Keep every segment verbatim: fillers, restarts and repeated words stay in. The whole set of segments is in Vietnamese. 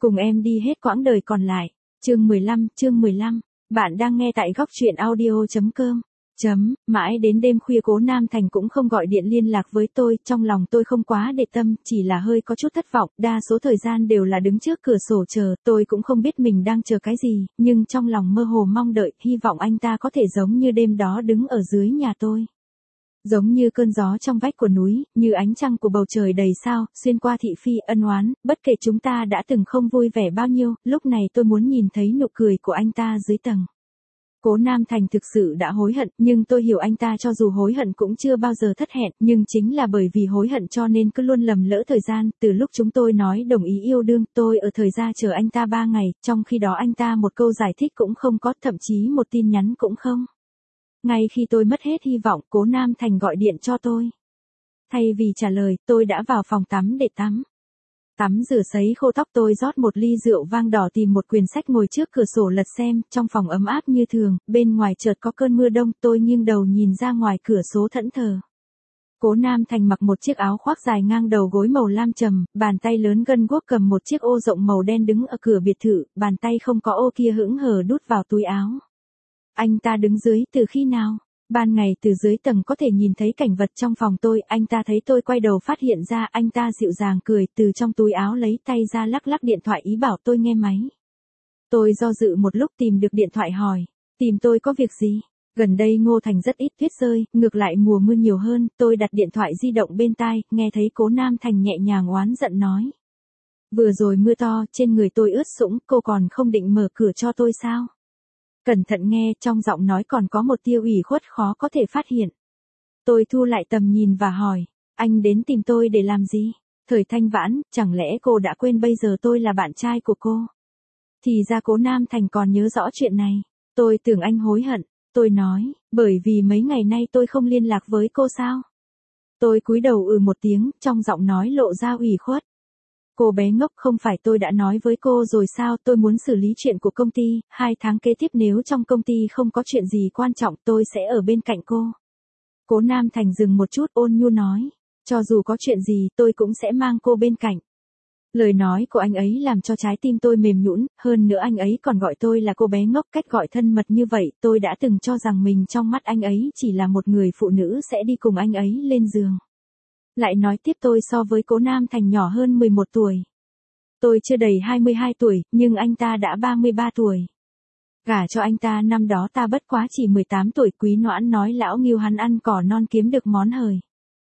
Cùng em đi hết quãng đời còn lại. Chương mười lăm, chương mười lăm. Bạn đang nghe tại góc truyện audio chấm com. Chấm, mãi đến đêm khuya Cố Nam Thành cũng không gọi điện liên lạc với tôi, trong lòng tôi không quá để tâm, chỉ là hơi có chút thất vọng, đa số thời gian đều là đứng trước cửa sổ chờ, tôi cũng không biết mình đang chờ cái gì, nhưng trong lòng mơ hồ mong đợi, hy vọng anh ta có thể giống như đêm đó đứng ở dưới nhà tôi. Giống như cơn gió trong vách của núi, như ánh trăng của bầu trời đầy sao, xuyên qua thị phi ân oán, bất kể chúng ta đã từng không vui vẻ bao nhiêu, lúc này tôi muốn nhìn thấy nụ cười của anh ta dưới tầng. Cố Nam Thành thực sự đã hối hận, nhưng tôi hiểu anh ta cho dù hối hận cũng chưa bao giờ thất hẹn, nhưng chính là bởi vì hối hận cho nên cứ luôn lầm lỡ thời gian, từ lúc chúng tôi nói đồng ý yêu đương, tôi ở thời gian chờ anh ta ba ngày, trong khi đó anh ta một câu giải thích cũng không có, thậm chí một tin nhắn cũng không. Ngay khi tôi mất hết hy vọng, Cố Nam Thành gọi điện cho tôi. Thay vì trả lời, tôi đã vào phòng tắm để tắm. Tắm rửa sấy khô tóc, tôi rót một ly rượu vang đỏ, tìm một quyển sách ngồi trước cửa sổ lật xem, trong phòng ấm áp như thường, bên ngoài chợt có cơn mưa đông, tôi nghiêng đầu nhìn ra ngoài cửa sổ thẫn thờ. Cố Nam Thành mặc một chiếc áo khoác dài ngang đầu gối màu lam trầm, bàn tay lớn gân guốc cầm một chiếc ô rộng màu đen đứng ở cửa biệt thự, bàn tay không có ô kia hững hờ đút vào túi áo. Anh ta đứng dưới từ khi nào? Ban ngày từ dưới tầng có thể nhìn thấy cảnh vật trong phòng tôi, anh ta thấy tôi quay đầu phát hiện ra, anh ta dịu dàng cười, từ trong túi áo lấy tay ra lắc lắc điện thoại ý bảo tôi nghe máy. Tôi do dự một lúc tìm được điện thoại hỏi, tìm tôi có việc gì? Gần đây Ngô Thành rất ít tuyết rơi, ngược lại mùa mưa nhiều hơn, tôi đặt điện thoại di động bên tai, nghe thấy Cố Nam Thành nhẹ nhàng oán giận nói. Vừa rồi mưa to, trên người tôi ướt sũng, cô còn không định mở cửa cho tôi sao? Cẩn thận nghe, trong giọng nói còn có một tia ủy khuất khó có thể phát hiện. Tôi thu lại tầm nhìn và hỏi, anh đến tìm tôi để làm gì? Thời thanh vãn, chẳng lẽ cô đã quên bây giờ tôi là bạn trai của cô? Thì ra Cố Nam Thành còn nhớ rõ chuyện này. Tôi tưởng anh hối hận. Tôi nói, bởi vì mấy ngày nay tôi không liên lạc với cô sao? Tôi cúi đầu ừ một tiếng, trong giọng nói lộ ra ủy khuất. Cô bé ngốc, không phải tôi đã nói với cô rồi sao, tôi muốn xử lý chuyện của công ty, hai tháng kế tiếp nếu trong công ty không có chuyện gì quan trọng tôi sẽ ở bên cạnh cô. Cố Nam Thành dừng một chút ôn nhu nói, cho dù có chuyện gì tôi cũng sẽ mang cô bên cạnh. Lời nói của anh ấy làm cho trái tim tôi mềm nhũn, hơn nữa anh ấy còn gọi tôi là cô bé ngốc, cách gọi thân mật như vậy, tôi đã từng cho rằng mình trong mắt anh ấy chỉ là một người phụ nữ sẽ đi cùng anh ấy lên giường. Lại nói tiếp tôi so với Cố Nam Thành nhỏ hơn mười một tuổi. Tôi chưa đầy hai mươi hai tuổi, nhưng anh ta đã ba mươi ba tuổi. Gả cho anh ta năm đó ta bất quá chỉ mười tám tuổi, Quý Noãn nói lão Ngưu hắn ăn cỏ non kiếm được món hời.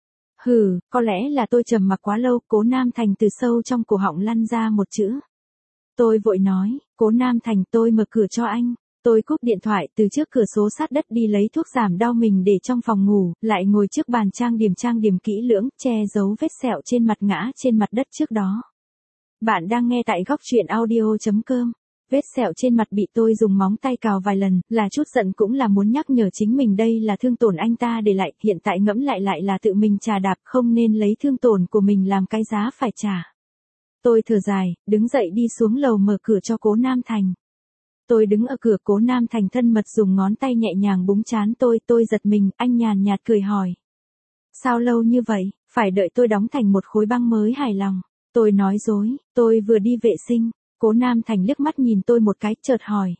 Hừ, có lẽ là tôi trầm mặc quá lâu, Cố Nam Thành từ sâu trong cổ họng lăn ra một chữ. Tôi vội nói, Cố Nam Thành tôi mở cửa cho anh. Tôi cúp điện thoại, từ trước cửa sổ sát đất đi lấy thuốc giảm đau mình để trong phòng ngủ, lại ngồi trước bàn trang điểm trang điểm kỹ lưỡng, che giấu vết sẹo trên mặt ngã trên mặt đất trước đó. Bạn đang nghe tại góc truyện audio chấm com. Vết sẹo trên mặt bị tôi dùng móng tay cào vài lần, là chút giận cũng là muốn nhắc nhở chính mình đây là thương tổn anh ta để lại, hiện tại ngẫm lại lại là tự mình trà đạp, không nên lấy thương tổn của mình làm cái giá phải trả. Tôi thở dài, đứng dậy đi xuống lầu mở cửa cho Cố Nam Thành. Tôi đứng ở cửa, Cố Nam Thành thân mật dùng ngón tay nhẹ nhàng búng trán tôi, tôi giật mình, anh nhàn nhạt cười hỏi. Sao lâu như vậy, phải đợi tôi đóng thành một khối băng mới hài lòng. Tôi nói dối, tôi vừa đi vệ sinh. Cố Nam Thành liếc mắt nhìn tôi một cái, chợt hỏi.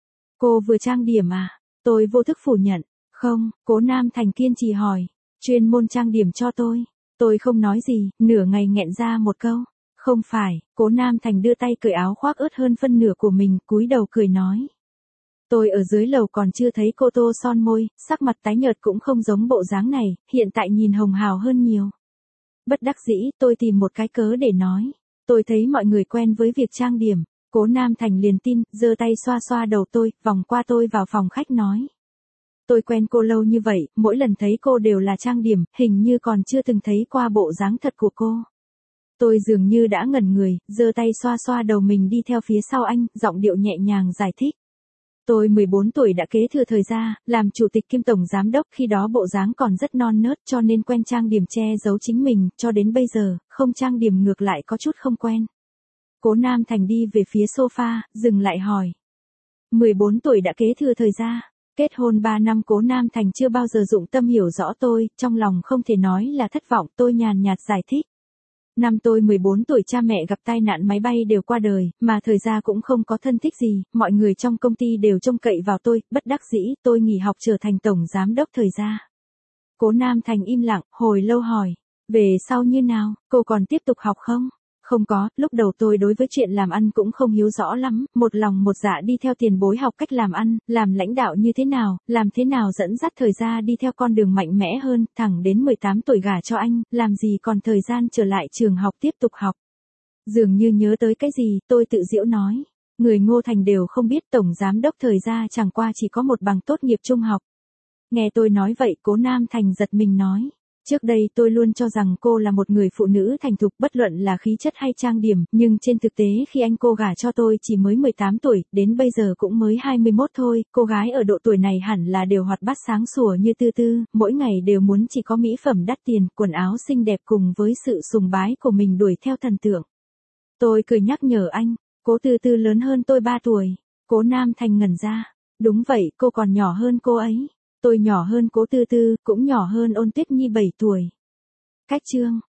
Cô vừa trang điểm à? Tôi vô thức phủ nhận. Không, Cố Nam Thành kiên trì hỏi. Chuyên môn trang điểm cho tôi. Tôi không nói gì, nửa ngày nghẹn ra một câu. Không phải, Cố Nam Thành đưa tay cởi áo khoác ướt hơn phân nửa của mình, cúi đầu cười nói. Tôi ở dưới lầu còn chưa thấy cô tô son môi, sắc mặt tái nhợt cũng không giống bộ dáng này, hiện tại nhìn hồng hào hơn nhiều. Bất đắc dĩ, tôi tìm một cái cớ để nói. Tôi thấy mọi người quen với việc trang điểm. Cố Nam Thành liền tin, giơ tay xoa xoa đầu tôi, vòng qua tôi vào phòng khách nói. Tôi quen cô lâu như vậy, mỗi lần thấy cô đều là trang điểm, hình như còn chưa từng thấy qua bộ dáng thật của cô. Tôi dường như đã ngẩn người, giơ tay xoa xoa đầu mình đi theo phía sau anh, giọng điệu nhẹ nhàng giải thích. Tôi mười bốn tuổi đã kế thừa thời gia, làm chủ tịch kiêm tổng giám đốc, khi đó bộ dáng còn rất non nớt cho nên quen trang điểm che giấu chính mình, cho đến bây giờ, không trang điểm ngược lại có chút không quen. Cố Nam Thành đi về phía sofa, dừng lại hỏi. mười bốn tuổi đã kế thừa thời gia, kết hôn ba năm Cố Nam Thành chưa bao giờ dụng tâm hiểu rõ tôi, trong lòng không thể nói là thất vọng, tôi nhàn nhạt giải thích. Năm tôi mười bốn tuổi cha mẹ gặp tai nạn máy bay đều qua đời, mà thời gian cũng không có thân thích gì, mọi người trong công ty đều trông cậy vào tôi, bất đắc dĩ tôi nghỉ học trở thành tổng giám đốc thời gia. Cố Nam Thành im lặng, hồi lâu hỏi, về sau như nào, cô còn tiếp tục học không? Không có, lúc đầu tôi đối với chuyện làm ăn cũng không hiếu rõ lắm, một lòng một dạ đi theo tiền bối học cách làm ăn, làm lãnh đạo như thế nào, làm thế nào dẫn dắt thời gian đi theo con đường mạnh mẽ hơn, thẳng đến mười tám tuổi gả cho anh, làm gì còn thời gian trở lại trường học tiếp tục học. Dường như nhớ tới cái gì, tôi tự giễu nói, người Ngô Thành đều không biết tổng giám đốc thời gia chẳng qua chỉ có một bằng tốt nghiệp trung học. Nghe tôi nói vậy, Cố Nam Thành giật mình nói. Trước đây tôi luôn cho rằng cô là một người phụ nữ thành thục bất luận là khí chất hay trang điểm, nhưng trên thực tế khi anh cô gả cho tôi chỉ mới mười tám tuổi, đến bây giờ cũng mới hai mươi mốt thôi, cô gái ở độ tuổi này hẳn là đều hoạt bát sáng sủa như Tư Tư, mỗi ngày đều muốn chỉ có mỹ phẩm đắt tiền, quần áo xinh đẹp cùng với sự sùng bái của mình đuổi theo thần tượng. Tôi cười nhắc nhở anh, Cố Tư Tư lớn hơn tôi ba tuổi, Cố Nam Thành ngẩn ra, đúng vậy, cô còn nhỏ hơn cô ấy. Tôi nhỏ hơn Cố Tư Tư, cũng nhỏ hơn Ôn Tuyết Nhi bảy tuổi. Cách chương